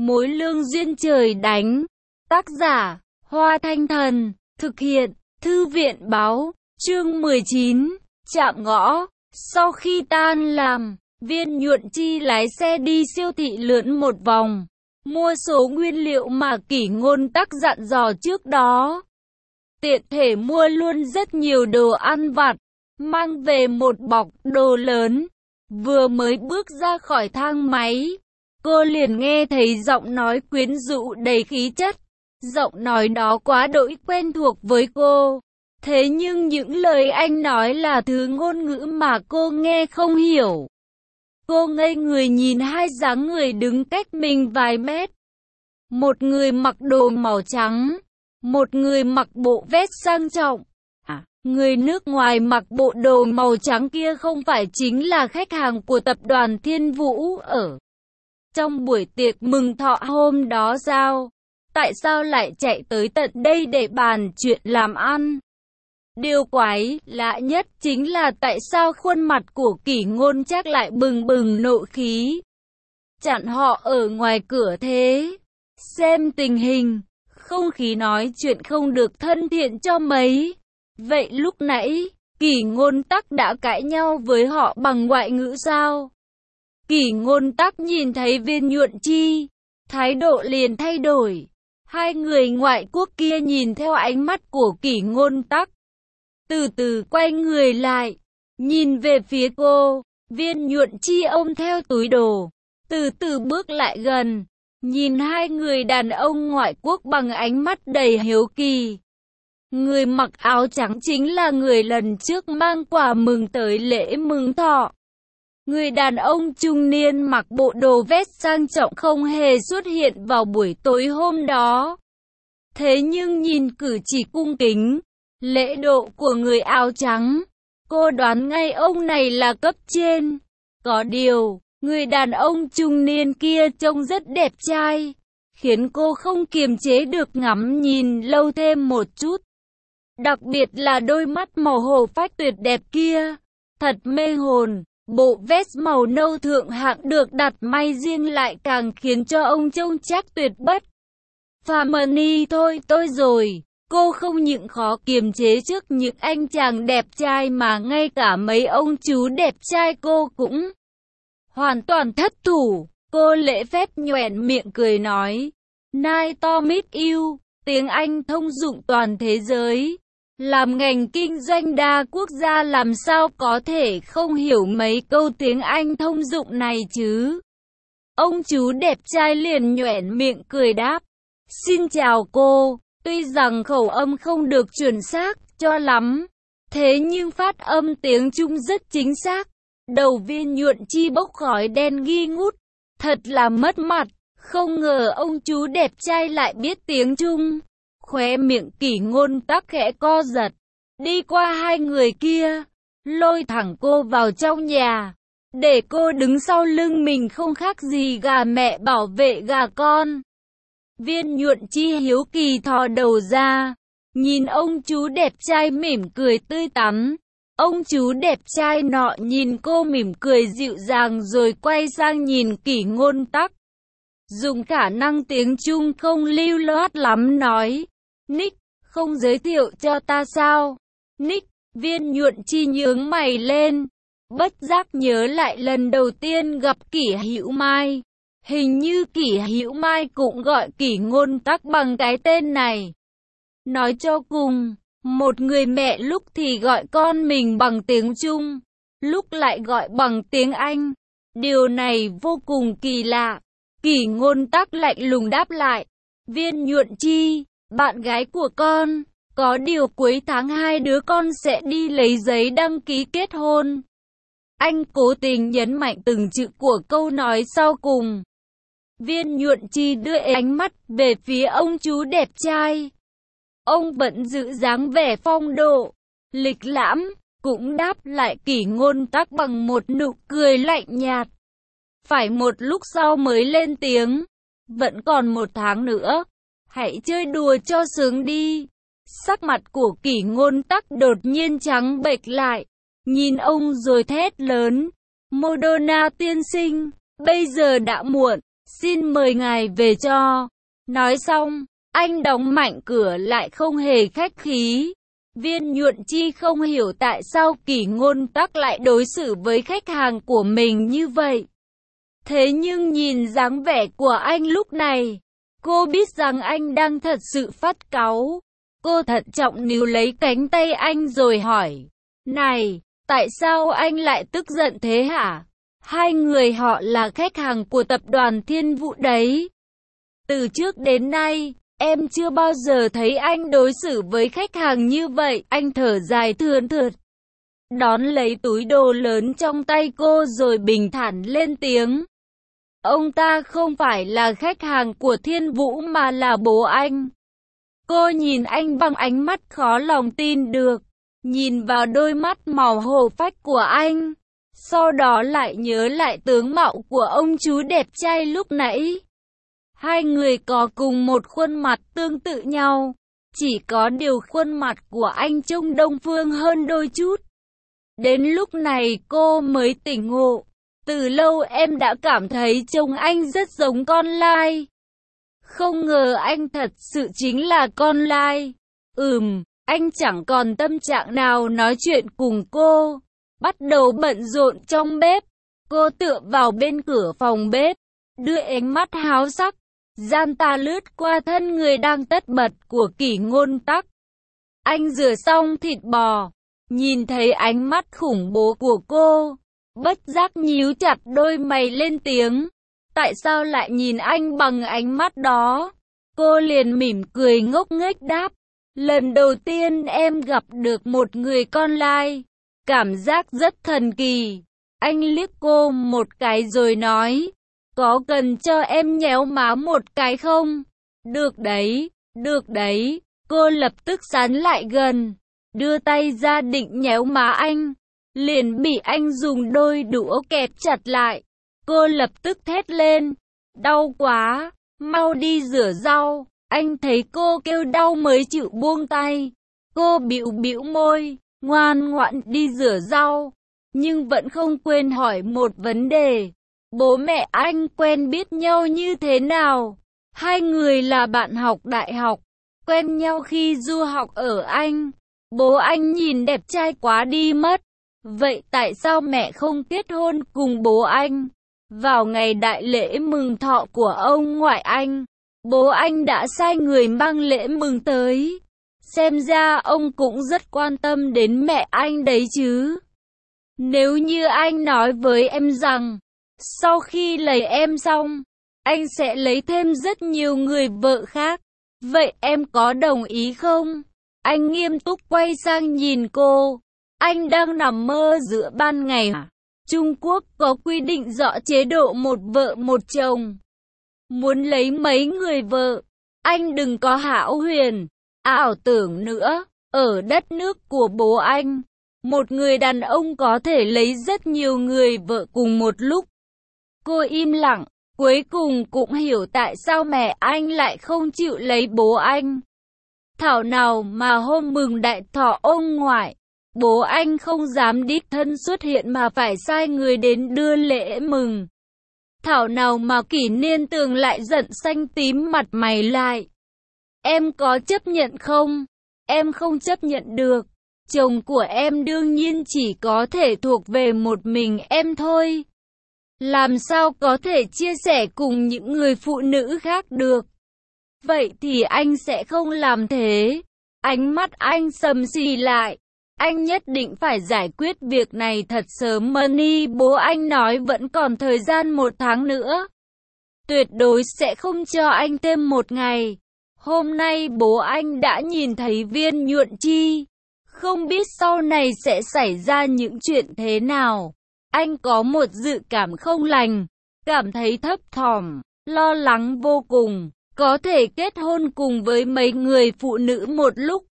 Mối lương duyên trời đánh. Tác giả, Hoa Thanh Thần. Thực hiện, Thư viện báo. Chương 19, chạm ngõ. Sau khi tan làm, Viên Nhuận Chi lái xe đi siêu thị lượn một vòng, mua số nguyên liệu mà Kỷ Ngôn Tắc dặn dò trước đó. Tiện thể mua luôn rất nhiều đồ ăn vặt, mang về một bọc đồ lớn. Vừa mới bước ra khỏi thang máy, cô liền nghe thấy giọng nói quyến rũ đầy khí chất. Giọng nói đó quá đỗi quen thuộc với cô. Thế nhưng những lời anh nói là thứ ngôn ngữ mà cô nghe không hiểu. Cô ngây người nhìn hai dáng người đứng cách mình vài mét. Một người mặc đồ màu trắng, một người mặc bộ vest sang trọng. Người nước ngoài mặc bộ đồ màu trắng kia không phải chính là khách hàng của tập đoàn Thiên Vũ ở trong buổi tiệc mừng thọ hôm đó sao? Tại sao lại chạy tới tận đây để bàn chuyện làm ăn? Điều quái lạ nhất chính là tại sao khuôn mặt của Kỷ Ngôn Trác lại bừng bừng nộ khí, chặn họ ở ngoài cửa thế. Xem tình hình, không khí nói chuyện không được thân thiện cho mấy. Vậy lúc nãy, Kỷ Ngôn Tắc đã cãi nhau với họ bằng ngoại ngữ sao? Kỷ Ngôn Tắc nhìn thấy Viên Nhuận Chi, thái độ liền thay đổi. Hai người ngoại quốc kia nhìn theo ánh mắt của Kỷ Ngôn Tắc, từ từ quay người lại, nhìn về phía cô. Viên Nhuận Chi ôm theo túi đồ, từ từ bước lại gần, nhìn hai người đàn ông ngoại quốc bằng ánh mắt đầy hiếu kỳ. Người mặc áo trắng chính là người lần trước mang quà mừng tới lễ mừng thọ. Người đàn ông trung niên mặc bộ đồ vest sang trọng không hề xuất hiện vào buổi tối hôm đó. Thế nhưng nhìn cử chỉ cung kính, lễ độ của người áo trắng, cô đoán ngay ông này là cấp trên. Có điều, người đàn ông trung niên kia trông rất đẹp trai, khiến cô không kiềm chế được ngắm nhìn lâu thêm một chút. Đặc biệt là đôi mắt màu hồ phách tuyệt đẹp kia, thật mê hồn. Bộ vest màu nâu thượng hạng được đặt may riêng lại càng khiến cho ông trông chắc tuyệt bất phàm. Thôi tôi rồi, cô không những khó kiềm chế trước những anh chàng đẹp trai mà ngay cả mấy ông chú đẹp trai cô cũng hoàn toàn thất thủ. Cô lễ phép nhoẻn miệng cười nói, Nice to meet you, tiếng Anh thông dụng toàn thế giới. Làm ngành kinh doanh đa quốc gia làm sao có thể không hiểu mấy câu tiếng Anh thông dụng này chứ? Ông chú đẹp trai liền nhoẻn miệng cười đáp, xin chào cô, tuy rằng khẩu âm không được chuẩn xác cho lắm, thế nhưng phát âm tiếng Trung rất chính xác. Đầu Viên Nhuận Chi bốc khói đen nghi ngút, thật là mất mặt, không ngờ ông chú đẹp trai lại biết tiếng Trung. Khóe miệng Kỷ Ngôn Tắc khẽ co giật, đi qua hai người kia, lôi thẳng cô vào trong nhà, để cô đứng sau lưng mình không khác gì gà mẹ bảo vệ gà con. Viên Nhuận Chi hiếu kỳ thò đầu ra, nhìn ông chú đẹp trai mỉm cười tươi tắn. Ông chú đẹp trai nọ nhìn cô mỉm cười dịu dàng rồi quay sang nhìn Kỷ Ngôn Tắc, dùng khả năng tiếng Trung không lưu loát lắm nói, Nick, không giới thiệu cho ta sao? Nick, Viên Nhuận Chi nhướng mày lên, bất giác nhớ lại lần đầu tiên gặp Kỷ Hữu Mai. Hình như Kỷ Hữu Mai cũng gọi Kỷ Ngôn Tắc bằng cái tên này. Nói cho cùng, một người mẹ lúc thì gọi con mình bằng tiếng Trung, lúc lại gọi bằng tiếng Anh. Điều này vô cùng kỳ lạ. Kỷ Ngôn Tắc lạnh lùng đáp lại, Viên Nhuận Chi, bạn gái của con, có điều cuối tháng 2 đứa con sẽ đi lấy giấy đăng ký kết hôn. Anh cố tình nhấn mạnh từng chữ của câu nói sau cùng. Viên Nhuận Chi đưa ánh mắt về phía ông chú đẹp trai. Ông vẫn giữ dáng vẻ phong độ, lịch lãm, cũng đáp lại Kỷ Ngôn Tắc bằng một nụ cười lạnh nhạt. Phải một lúc sau mới lên tiếng, vẫn còn một tháng nữa, hãy chơi đùa cho sướng đi. Sắc mặt của Kỷ Ngôn Tắc đột nhiên trắng bệch lại, nhìn ông rồi thét lớn, Madonna tiên sinh, bây giờ đã muộn, xin mời ngài về cho. Nói xong, anh đóng mạnh cửa lại không hề khách khí. Viên Nhuận Chi không hiểu tại sao Kỷ Ngôn Tắc lại đối xử với khách hàng của mình như vậy. Thế nhưng nhìn dáng vẻ của anh lúc này, cô biết rằng anh đang thật sự phát cáu. Cô thận trọng níu lấy cánh tay anh rồi hỏi, này, tại sao anh lại tức giận thế hả? Hai người họ là khách hàng của tập đoàn Thiên Vũ đấy. Từ trước đến nay, em chưa bao giờ thấy anh đối xử với khách hàng như vậy. Anh thở dài thườn thượt, đón lấy túi đồ lớn trong tay cô rồi bình thản lên tiếng. Ông ta không phải là khách hàng của Thiên Vũ mà là bố anh. Cô nhìn anh bằng ánh mắt khó lòng tin được, nhìn vào đôi mắt màu hổ phách của anh, sau đó lại nhớ lại tướng mạo của ông chú đẹp trai lúc nãy. Hai người có cùng một khuôn mặt tương tự nhau, chỉ có điều khuôn mặt của anh trông đông phương hơn đôi chút. Đến lúc này cô mới tỉnh ngộ, từ lâu em đã cảm thấy trông anh rất giống con lai. Không ngờ anh thật sự chính là con lai. Anh chẳng còn tâm trạng nào nói chuyện cùng cô, bắt đầu bận rộn trong bếp. Cô tựa vào bên cửa phòng bếp, đưa ánh mắt háo sắc, gian tà lướt qua thân người đang tất bật của Kỷ Ngôn Tắc. Anh rửa xong thịt bò, nhìn thấy ánh mắt khủng bố của cô, bất giác nhíu chặt đôi mày lên tiếng. Tại sao lại nhìn anh bằng ánh mắt đó? Cô liền mỉm cười ngốc nghếch đáp. Lần đầu tiên em gặp được một người con lai, cảm giác rất thần kỳ. Anh liếc cô một cái rồi nói, có cần cho em nhéo má một cái không? Được đấy, được đấy. Cô lập tức sán lại gần, đưa tay ra định nhéo má anh, liền bị anh dùng đôi đũa kẹp chặt lại. Cô lập tức thét lên, đau quá, mau đi rửa rau. Anh thấy cô kêu đau mới chịu buông tay. Cô bĩu bĩu môi, ngoan ngoãn đi rửa rau, nhưng vẫn không quên hỏi một vấn đề. Bố mẹ anh quen biết nhau như thế nào? Hai người là bạn học đại học, quen nhau khi du học ở Anh. Bố anh nhìn đẹp trai quá đi mất. Vậy tại sao mẹ không kết hôn cùng bố anh? Vào ngày đại lễ mừng thọ của ông ngoại anh, bố anh đã sai người mang lễ mừng tới. Xem ra ông cũng rất quan tâm đến mẹ anh đấy chứ. Nếu như anh nói với em rằng, sau khi lấy em xong, anh sẽ lấy thêm rất nhiều người vợ khác, vậy em có đồng ý không? Anh nghiêm túc quay sang nhìn cô. Anh đang nằm mơ giữa ban ngày à? Trung Quốc có quy định rõ chế độ một vợ một chồng. Muốn lấy mấy người vợ, anh đừng có hão huyền, ảo tưởng nữa. Ở đất nước của bố anh, một người đàn ông có thể lấy rất nhiều người vợ cùng một lúc. Cô im lặng, cuối cùng cũng hiểu tại sao mẹ anh lại không chịu lấy bố anh. Thảo nào mà hôm mừng đại thọ ông ngoại, bố anh không dám đích thân xuất hiện mà phải sai người đến đưa lễ mừng. Thảo nào mà Kỷ Niên Tường lại giận xanh tím mặt mày lại. Em có chấp nhận không? Em không chấp nhận được. Chồng của em đương nhiên chỉ có thể thuộc về một mình em thôi. Làm sao có thể chia sẻ cùng những người phụ nữ khác được? Vậy thì anh sẽ không làm thế. Ánh mắt anh sầm xì lại. Anh nhất định phải giải quyết việc này thật sớm. Money, bố anh nói vẫn còn thời gian 1 tháng nữa. Tuyệt đối sẽ không cho anh thêm 1 ngày. Hôm nay bố anh đã nhìn thấy Viên Nhuận Chi. Không biết sau này sẽ xảy ra những chuyện thế nào. Anh có một dự cảm không lành, cảm thấy thấp thỏm, lo lắng vô cùng. Có thể kết hôn cùng với mấy người phụ nữ một lúc.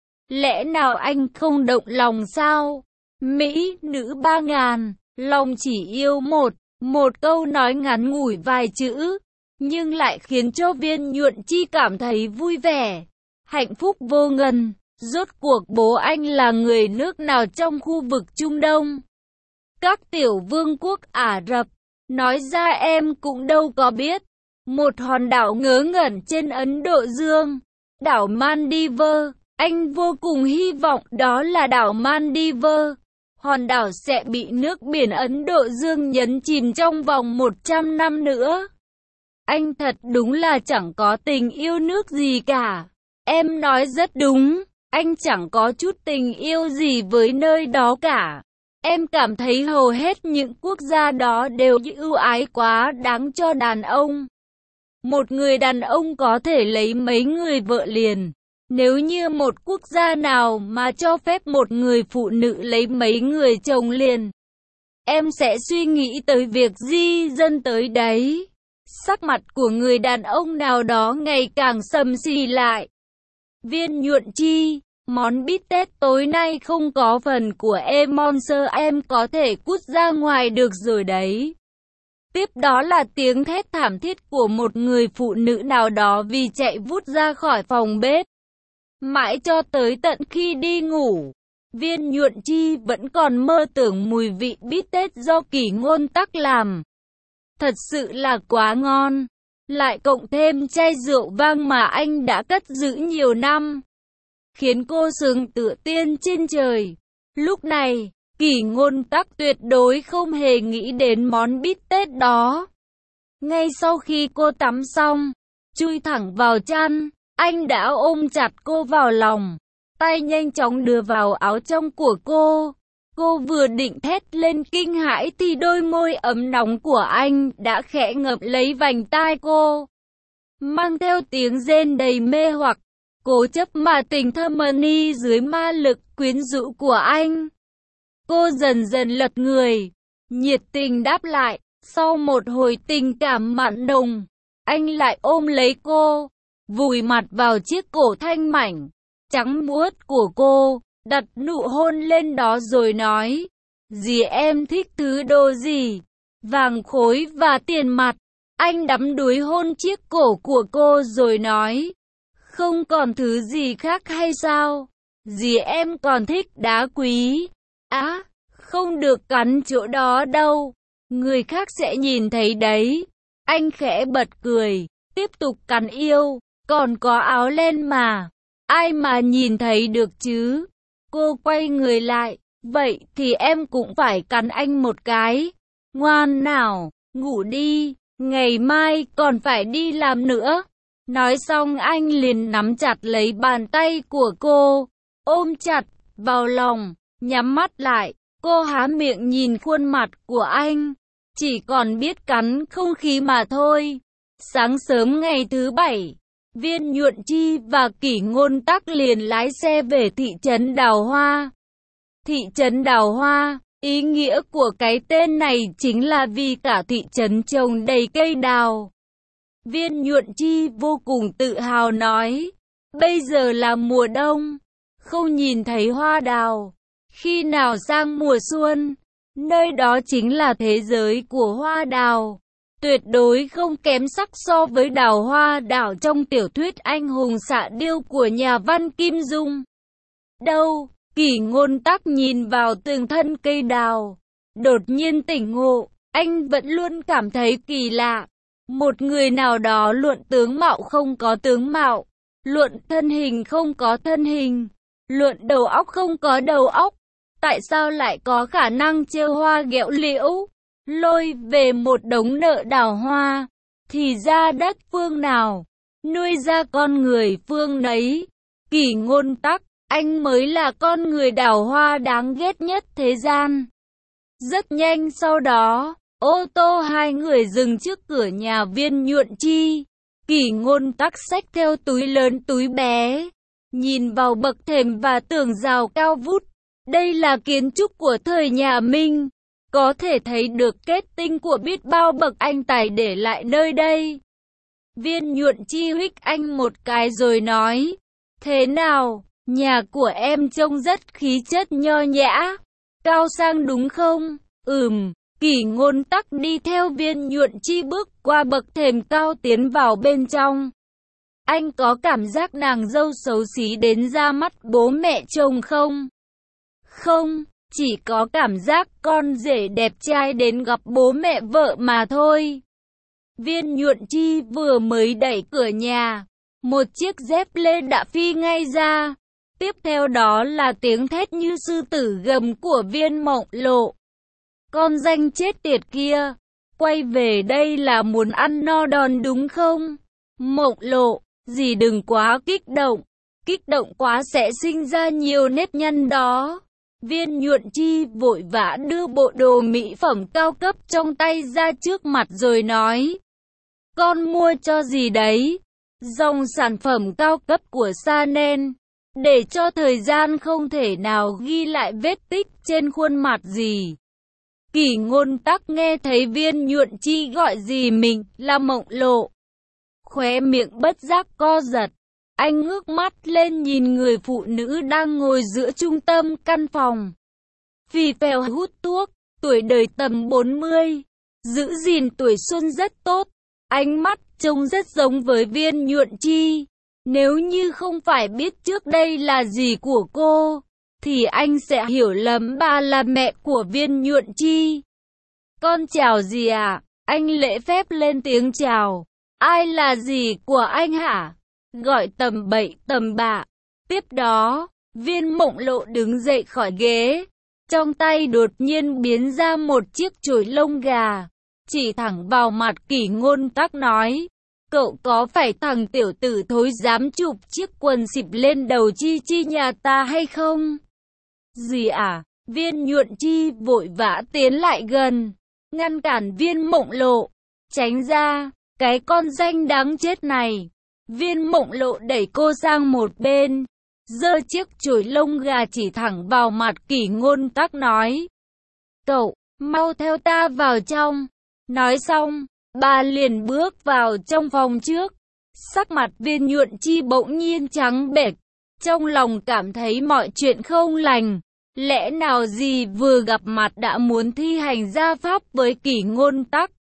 Lẽ nào anh không động lòng sao? Mỹ nữ 3000, lòng chỉ yêu một câu nói ngắn ngủi vài chữ, nhưng lại khiến cho Viên Nhuận Chi cảm thấy vui vẻ, hạnh phúc vô ngần. Rốt cuộc bố anh là người nước nào trong khu vực Trung Đông? Các tiểu vương quốc Ả Rập, nói ra em cũng đâu có biết. một hòn đảo ngớ ngẩn trên Ấn Độ Dương, đảo Maldives. Anh vô cùng hy vọng đó là đảo Maldives. Hòn đảo sẽ bị nước biển Ấn Độ Dương nhấn chìm trong vòng 100 năm nữa. Anh thật đúng là chẳng có tình yêu nước gì cả. Em nói rất đúng, anh chẳng có chút tình yêu gì với nơi đó cả. Em cảm thấy hầu hết những quốc gia đó đều ưu ái quá đáng cho đàn ông. Một người đàn ông có thể lấy mấy người vợ liền. Nếu như một quốc gia nào mà cho phép một người phụ nữ lấy mấy người chồng liền, em sẽ suy nghĩ tới việc di dân tới đấy. Sắc mặt của người đàn ông nào đó ngày càng sầm xì lại. Viên Nhuận Chi, món bít tết tối nay không có phần của em Monster, em có thể cút ra ngoài được rồi đấy. Tiếp đó là tiếng thét thảm thiết của một người phụ nữ nào đó vì chạy vút ra khỏi phòng bếp. Mãi cho tới tận khi đi ngủ, Viên Nhuận Chi vẫn còn mơ tưởng mùi vị bít tết do Kỷ Ngôn Tắc làm. Thật sự là quá ngon, lại cộng thêm chai rượu vang mà anh đã cất giữ nhiều năm, khiến cô sướng tựa tiên trên trời. Lúc này, Kỷ Ngôn Tắc tuyệt đối không hề nghĩ đến món bít tết đó. Ngay sau khi cô tắm xong, chui thẳng vào chăn, anh đã ôm chặt cô vào lòng, tay nhanh chóng đưa vào áo trong của cô. Cô vừa định thét lên kinh hãi thì đôi môi ấm nóng của anh đã khẽ ngậm lấy vành tai cô, mang theo tiếng rên đầy mê hoặc, cố chấp mà tình thâm ni dưới ma lực quyến rũ của anh. Cô dần dần lật người, nhiệt tình đáp lại. Sau một hồi tình cảm mặn nồng, anh lại ôm lấy cô, vùi mặt vào chiếc cổ thanh mảnh trắng muốt của cô, đặt nụ hôn lên đó rồi nói: "Dì em thích thứ đồ gì? Vàng khối và tiền mặt." Anh đắm đuối hôn chiếc cổ của cô rồi nói: "Không còn thứ gì khác hay sao? Dì em còn thích đá quý." "Á, không được cắn chỗ đó đâu, người khác sẽ nhìn thấy đấy." Anh khẽ bật cười, tiếp tục cắn yêu. "Còn có áo len mà, ai mà nhìn thấy được chứ?" Cô quay người lại: "Vậy thì em cũng phải cắn anh một cái. Ngoan nào, ngủ đi, ngày mai còn phải đi làm nữa." Nói xong anh liền nắm chặt lấy bàn tay của cô, ôm chặt vào lòng, nhắm mắt lại. Cô há miệng nhìn khuôn mặt của anh, chỉ còn biết cắn không khí mà thôi. Sáng sớm ngày thứ Bảy, Viên Nhuận Chi và Kỷ Ngôn Tắc liền lái xe về thị trấn Đào Hoa. Thị trấn Đào Hoa, ý nghĩa của cái tên này chính là vì cả thị trấn trồng đầy cây đào. Viên Nhuận Chi vô cùng tự hào nói: "Bây giờ là mùa đông, không nhìn thấy hoa đào. Khi nào sang mùa xuân, nơi đó chính là thế giới của hoa đào. Tuyệt đối không kém sắc so với đào hoa đảo trong tiểu thuyết Anh hùng xạ điêu của nhà văn Kim Dung." Đâu, Kỷ Ngôn Tắc nhìn vào từng thân cây đào, đột nhiên tỉnh ngộ. Anh vẫn luôn cảm thấy kỳ lạ. Một người nào đó luận tướng mạo không có tướng mạo, luận thân hình không có thân hình, luận đầu óc không có đầu óc. Tại sao lại có khả năng trêu hoa ghẹo liễu, lôi về một đống nợ đào hoa? Thì ra đất phương nào, nuôi ra con người phương nấy. Kỷ Ngôn Tắc, anh mới là con người đào hoa đáng ghét nhất thế gian. Rất nhanh sau đó, ô tô hai người dừng trước cửa nhà Viên Nhuận Chi. Kỷ Ngôn Tắc xách theo túi lớn túi bé, nhìn vào bậc thềm và tường rào cao vút. Đây là kiến trúc của thời nhà Minh, có thể thấy được kết tinh của biết bao bậc anh tài để lại nơi đây. Viên Nhuận Chi huých anh một cái rồi nói: "Thế nào, nhà của em trông rất khí chất nho nhã, cao sang đúng không?" Kỷ Ngôn Tắc đi theo Viên Nhuận Chi bước qua bậc thềm cao tiến vào bên trong. Anh có cảm giác nàng dâu xấu xí đến ra mắt bố mẹ chồng không? Không, chỉ có cảm giác con rể đẹp trai đến gặp bố mẹ vợ mà thôi. Viên Nhuận Chi vừa mới đẩy cửa nhà, một chiếc dép lê đã phi ngay ra. Tiếp theo đó là tiếng thét như sư tử gầm của Viên Mộng Lộ. Con danh chết tiệt kia, quay về đây là muốn ăn no đòn đúng không? Mộng Lộ, dì đừng quá kích động quá sẽ sinh ra nhiều nếp nhăn đó. Viên Nhuận Chi vội vã đưa bộ đồ mỹ phẩm cao cấp trong tay ra trước mặt rồi nói. Con mua cho dì đấy, dòng sản phẩm cao cấp của Chanel, để cho thời gian không thể nào ghi lại vết tích trên khuôn mặt dì. Kỷ Ngôn Tắc nghe thấy Viên Nhuận Chi gọi dì mình là Mộng Lộ, khóe miệng bất giác co giật. Anh ngước mắt lên nhìn người phụ nữ đang ngồi giữa trung tâm căn phòng. Phì phèo hút thuốc, tuổi đời tầm 40, giữ gìn tuổi xuân rất tốt. Ánh mắt trông rất giống với Viên Nhuận Chi. Nếu như không phải biết trước đây là dì của cô, thì anh sẽ hiểu lầm bà là mẹ của Viên Nhuận Chi. Con chào dì à? Anh lễ phép lên tiếng chào. Ai là dì của anh hả? Gọi tầm bậy tầm bạ. Tiếp đó, Viên Mộng Lộ đứng dậy khỏi ghế. Trong tay đột nhiên biến ra một chiếc chổi lông gà, chỉ thẳng vào mặt Kỷ Ngôn Tắc nói. Cậu có phải thằng tiểu tử thối dám chụp chiếc quần xịp lên đầu Chi Chi nhà ta hay không? Gì à? Viên Nhuận Chi vội vã tiến lại gần, ngăn cản Viên Mộng Lộ. Tránh ra, cái con danh đáng chết này. Viên Mộng Lộ đẩy cô sang một bên, giơ chiếc chổi lông gà chỉ thẳng vào mặt Kỷ Ngôn Tắc nói. Cậu, mau theo ta vào trong. Nói xong, bà liền bước vào trong phòng trước. Sắc mặt Viên Nhuận Chi bỗng nhiên trắng bệch, trong lòng cảm thấy mọi chuyện không lành. Lẽ nào dì vừa gặp mặt đã muốn thi hành gia pháp với Kỷ Ngôn Tắc?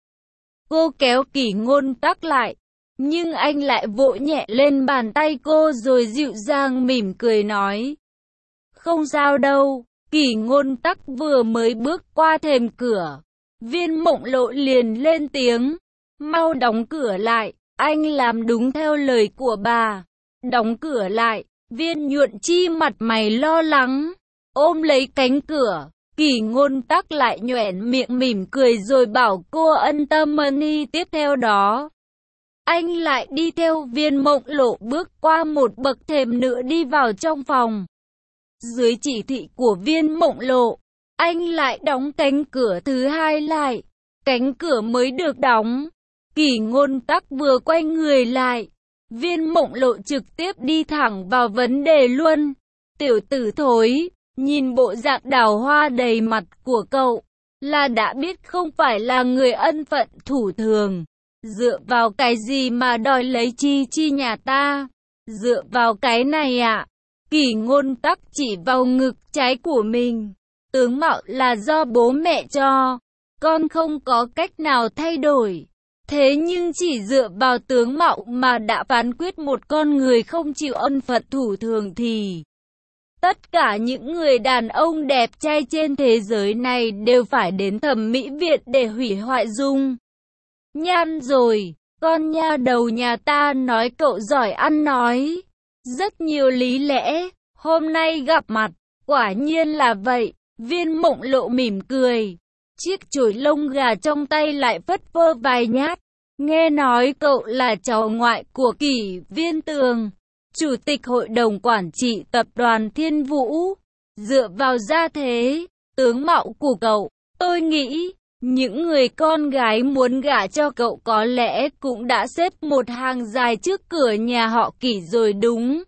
Cô kéo Kỷ Ngôn Tắc lại, nhưng anh lại vỗ nhẹ lên bàn tay cô rồi dịu dàng mỉm cười nói. Không sao đâu. Kỷ Ngôn Tắc vừa mới bước qua thềm cửa, Viên Mộng Lộ liền lên tiếng. Mau đóng cửa lại, anh làm đúng theo lời của bà. Đóng cửa lại. Viên Nhuận Chi mặt mày lo lắng, ôm lấy cánh cửa. Kỷ Ngôn Tắc lại nhoẻn miệng mỉm cười rồi bảo cô ân tâm đi. Tiếp theo đó, anh lại đi theo Viên Mộng Lộ bước qua một bậc thềm nữa đi vào trong phòng. Dưới chỉ thị của Viên Mộng Lộ, anh lại đóng cánh cửa thứ hai lại. Cánh cửa mới được đóng, Kỷ Ngôn Tắc vừa quay người lại, Viên Mộng Lộ trực tiếp đi thẳng vào vấn đề luôn. Tiểu tử thối, nhìn bộ dạng đào hoa đầy mặt của cậu, là đã biết không phải là người ân phận thủ thường. Dựa vào cái gì mà đòi lấy Chi Chi nhà ta? Dựa vào cái này ạ. Kỷ Ngôn Tắc chỉ vào ngực trái của mình. Tướng mạo là do bố mẹ cho, con không có cách nào thay đổi. Thế nhưng chỉ dựa vào tướng mạo mà đã phán quyết một con người không chịu ân phận thủ thường thì tất cả những người đàn ông đẹp trai trên thế giới này đều phải đến thẩm mỹ viện để hủy hoại dung nhan rồi. Con nha đầu nhà ta nói cậu giỏi ăn nói, rất nhiều lý lẽ, hôm nay gặp mặt, quả nhiên là vậy. Viên Mộng Lộ mỉm cười, chiếc chổi lông gà trong tay lại phất phơ vài nhát. Nghe nói cậu là cháu ngoại của Kỷ Viên Tường, chủ tịch hội đồng quản trị tập đoàn Thiên Vũ. Dựa vào gia thế, tướng mạo của cậu, tôi nghĩ những người con gái muốn gả cho cậu có lẽ cũng đã xếp một hàng dài trước cửa nhà họ Kỷ rồi đúng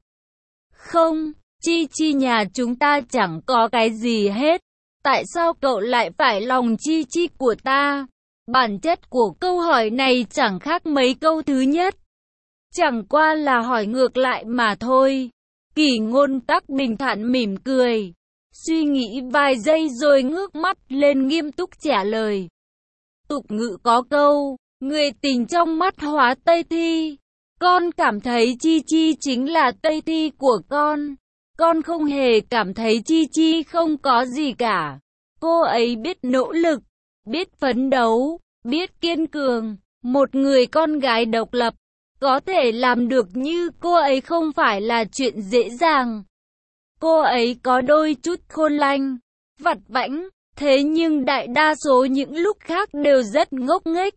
không? Chi Chi nhà chúng ta chẳng có cái gì hết. Tại sao cậu lại phải lòng Chi Chi của ta? Bản chất của câu hỏi này chẳng khác mấy câu thứ nhất. Chẳng qua là hỏi ngược lại mà thôi. Kỷ Ngôn Tắc bình thản mỉm cười, suy nghĩ vài giây rồi ngước mắt lên nghiêm túc trả lời. Tục ngữ có câu, người tình trong mắt hóa Tây Thi. Con cảm thấy Chi Chi chính là Tây Thi của con. Con không hề cảm thấy Chi Chi không có gì cả. Cô ấy biết nỗ lực, biết phấn đấu, biết kiên cường. Một người con gái độc lập, có thể làm được như cô ấy không phải là chuyện dễ dàng. Cô ấy có đôi chút khôn lanh, vặt vãnh, thế nhưng đại đa số những lúc khác đều rất ngốc nghếch.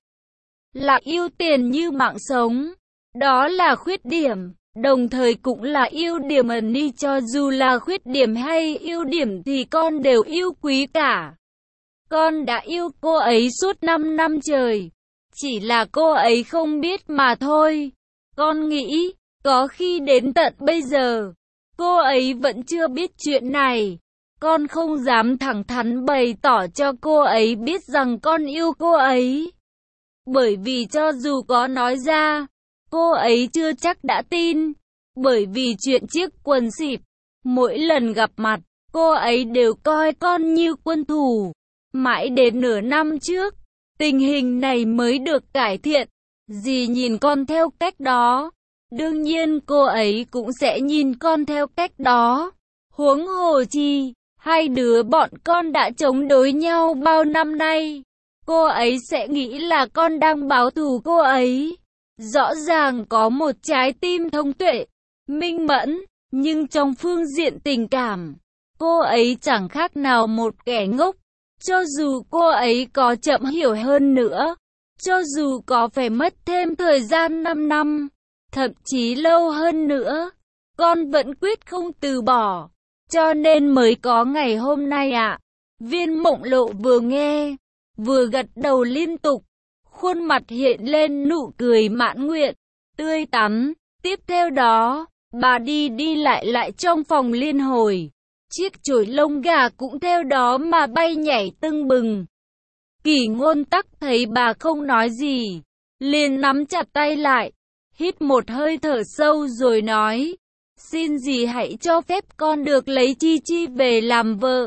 Là yêu tiền như mạng sống. Đó là khuyết điểm, đồng thời cũng là ưu điểm ẩn đi, cho dù là khuyết điểm hay ưu điểm thì con đều yêu quý cả. Con đã yêu cô ấy suốt 5 năm trời, chỉ là cô ấy không biết mà thôi. Con nghĩ, có khi đến tận bây giờ, cô ấy vẫn chưa biết chuyện này. Con không dám thẳng thắn bày tỏ cho cô ấy biết rằng con yêu cô ấy. Bởi vì cho dù có nói ra, cô ấy chưa chắc đã tin. Bởi vì chuyện chiếc quần xịp, mỗi lần gặp mặt, cô ấy đều coi con như quân thù. Mãi đến nửa năm trước, tình hình này mới được cải thiện. Dì nhìn con theo cách đó, đương nhiên cô ấy cũng sẽ nhìn con theo cách đó. Huống hồ chi, hai đứa bọn con đã chống đối nhau bao năm nay. Cô ấy sẽ nghĩ là con đang báo thù cô ấy. Rõ ràng có một trái tim thông tuệ, minh mẫn, nhưng trong phương diện tình cảm, cô ấy chẳng khác nào một kẻ ngốc. Cho dù cô ấy có chậm hiểu hơn nữa, cho dù có phải mất thêm thời gian 5 năm, thậm chí lâu hơn nữa, con vẫn quyết không từ bỏ. Cho nên mới có ngày hôm nay ạ. Viên Mộng Lộ vừa nghe, vừa gật đầu liên tục, khuôn mặt hiện lên nụ cười mãn nguyện, tươi tắn. Tiếp theo đó, bà đi đi lại lại trong phòng liên hồi. Chiếc chổi lông gà cũng theo đó mà bay nhảy tưng bừng. Kỷ Ngôn Tắc thấy bà không nói gì, liền nắm chặt tay lại, hít một hơi thở sâu rồi nói, xin dì hãy cho phép con được lấy Chi Chi về làm vợ.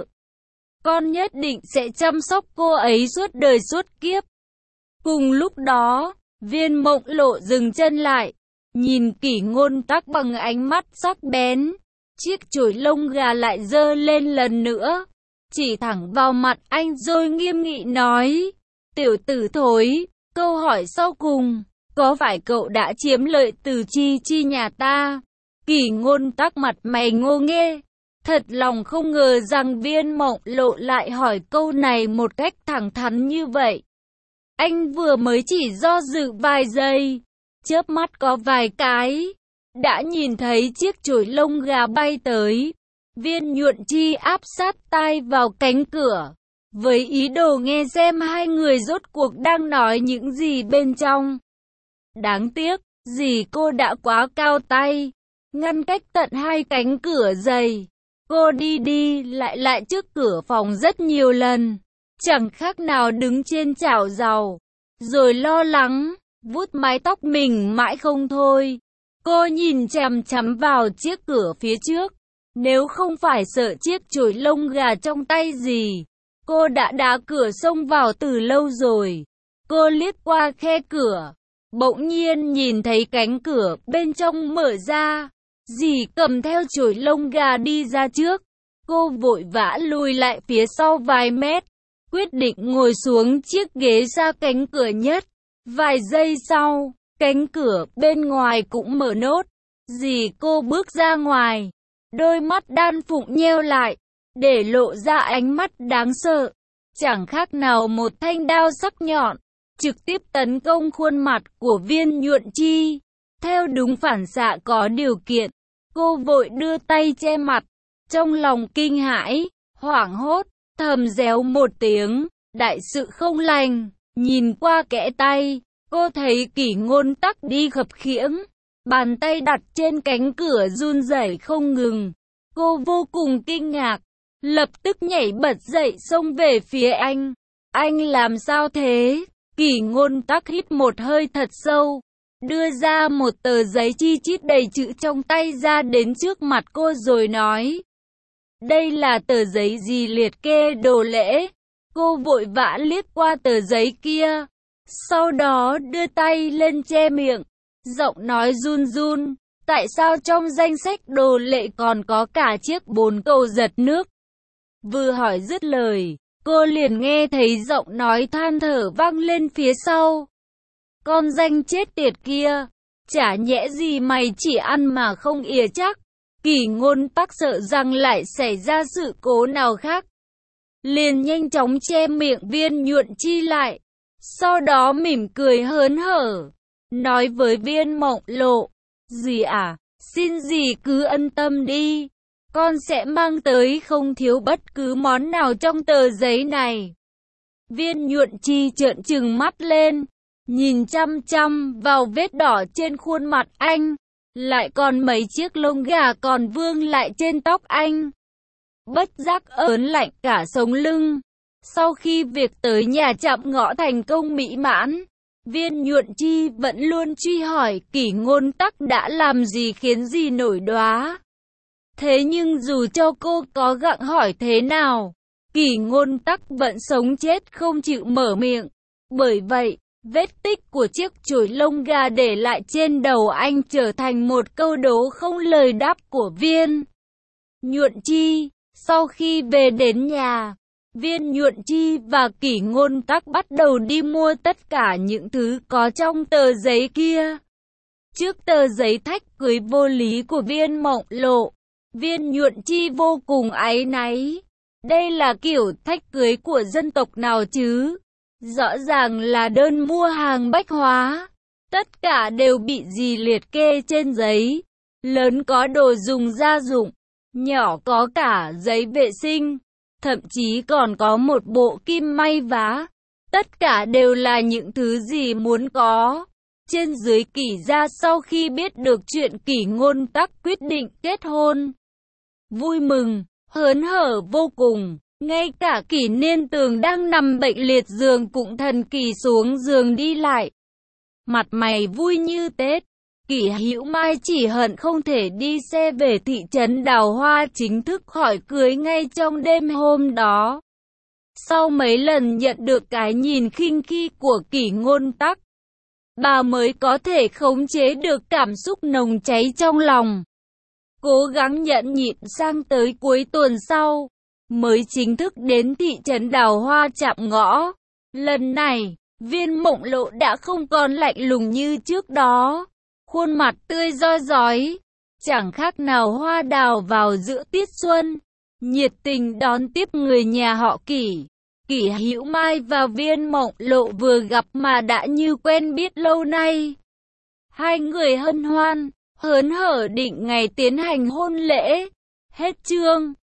Con nhất định sẽ chăm sóc cô ấy suốt đời suốt kiếp. Cùng lúc đó, Viên Mộng Lộ dừng chân lại, nhìn Kỷ Ngôn Tắc bằng ánh mắt sắc bén. Chiếc chổi lông gà lại giơ lên lần nữa, chỉ thẳng vào mặt anh rồi nghiêm nghị nói, tiểu tử thối, câu hỏi sau cùng, có phải cậu đã chiếm lợi từ Chi Chi nhà ta? Kỷ Ngôn Tắc mặt mày ngô nghê, thật lòng không ngờ rằng Viên Mộng Lộ lại hỏi câu này một cách thẳng thắn như vậy. Anh vừa mới chỉ do dự vài giây, chớp mắt có vài cái, đã nhìn thấy chiếc chổi lông gà bay tới. Viên Nhuận Chi áp sát tai vào cánh cửa, với ý đồ nghe xem hai người rốt cuộc đang nói những gì bên trong. Đáng tiếc, dì cô đã quá cao tay, ngăn cách tận hai cánh cửa dày. Cô đi đi lại lại trước cửa phòng rất nhiều lần, chẳng khác nào đứng trên chảo dầu, rồi lo lắng, vuốt mái tóc mình mãi không thôi. Cô nhìn chằm chằm vào chiếc cửa phía trước, nếu không phải sợ chiếc chổi lông gà trong tay gì, cô đã đá cửa xông vào từ lâu rồi. Cô liếc qua khe cửa, bỗng nhiên nhìn thấy cánh cửa bên trong mở ra, dì cầm theo chổi lông gà đi ra trước. Cô vội vã lùi lại phía sau vài mét, quyết định ngồi xuống chiếc ghế ra cánh cửa nhất. Vài giây sau, cánh cửa bên ngoài cũng mở nốt. Dì cô bước ra ngoài, đôi mắt đan phụng nheo lại, để lộ ra ánh mắt đáng sợ, chẳng khác nào một thanh đao sắc nhọn, trực tiếp tấn công khuôn mặt của Viên Nhuận Chi. Theo đúng phản xạ có điều kiện, cô vội đưa tay che mặt, trong lòng kinh hãi, hoảng hốt, thầm réo một tiếng, đại sự không lành. Nhìn qua kẽ tay, cô thấy Kỷ Ngôn Tắc đi khập khiễng, bàn tay đặt trên cánh cửa run rẩy không ngừng. Cô vô cùng kinh ngạc, lập tức nhảy bật dậy xông về phía anh. Anh làm sao thế? Kỷ Ngôn Tắc hít một hơi thật sâu, đưa ra một tờ giấy chi chít đầy chữ trong tay ra đến trước mặt cô rồi nói, đây là tờ giấy gì liệt kê đồ lễ. Cô vội vã liếc qua tờ giấy kia, sau đó đưa tay lên che miệng, giọng nói run run, tại sao trong danh sách đồ lễ còn có cả chiếc bồn cầu giật nước? Vừa hỏi dứt lời, cô liền nghe thấy giọng nói than thở vang lên phía sau. Con danh chết tiệt kia, chả nhẽ gì mày chỉ ăn mà không ỉa chắc. Kỷ Ngôn Tắc sợ rằng lại xảy ra sự cố nào khác, liền nhanh chóng che miệng Viên Nhuận Chi lại, sau đó mỉm cười hớn hở, nói với Viên Mộng Lộ, dì à, xin dì cứ yên tâm đi, con sẽ mang tới không thiếu bất cứ món nào trong tờ giấy này. Viên Nhuận Chi trợn trừng mắt lên, nhìn chăm chăm vào vết đỏ trên khuôn mặt anh, lại còn mấy chiếc lông gà còn vương lại trên tóc anh. Bất giác ớn lạnh cả sống lưng. Sau khi việc tới nhà Trạm Ngõ thành công mỹ mãn, Viên Nhuận Chi vẫn luôn truy hỏi Kỷ Ngôn Tắc đã làm gì khiến dì nổi đoá. Thế nhưng dù cho cô có gặng hỏi thế nào, Kỷ Ngôn Tắc vẫn sống chết không chịu mở miệng. Bởi vậy, vết tích của chiếc chổi lông gà để lại trên đầu anh trở thành một câu đố không lời đáp của Viên Nhuận Chi. Sau khi về đến nhà, Viên Nhuận Chi và Kỷ Ngôn Tắc bắt đầu đi mua tất cả những thứ có trong tờ giấy kia. Trước tờ giấy thách cưới vô lý của Viên Mộng Lộ, Viên Nhuận Chi vô cùng áy náy. Đây là kiểu thách cưới của dân tộc nào chứ? Rõ ràng là đơn mua hàng bách hóa. Tất cả đều bị dì liệt kê trên giấy. Lớn có đồ dùng gia dụng, nhỏ có cả giấy vệ sinh, thậm chí còn có một bộ kim may vá. Tất cả đều là những thứ dì muốn có. Trên dưới Kỷ gia sau khi biết được chuyện Kỷ Ngôn Tắc quyết định kết hôn, vui mừng, hớn hở vô cùng. Ngay cả Kỷ Niên Tường đang nằm bệnh liệt giường cũng thần kỳ xuống giường đi lại, mặt mày vui như Tết. Kỷ Hữu Mai chỉ hận không thể đi xe về thị trấn Đào Hoa chính thức hỏi cưới ngay trong đêm hôm đó. Sau mấy lần nhận được cái nhìn khinh khi của Kỷ Ngôn Tắc, bà mới có thể khống chế được cảm xúc nồng cháy trong lòng. Cố gắng nhẫn nhịn sang tới cuối tuần sau, mới chính thức đến thị trấn Đào Hoa Trạm Ngõ. Lần này, Viên Mộng Lộ đã không còn lạnh lùng như trước đó. Khuôn mặt tươi roi rói, chẳng khác nào hoa đào vào giữa tiết xuân, nhiệt tình đón tiếp người nhà họ Kỷ. Kỷ Hữu Mai và Viên Mộng Lộ vừa gặp mà đã như quen biết lâu nay. Hai người hân hoan, hớn hở định ngày tiến hành hôn lễ. Hết chương.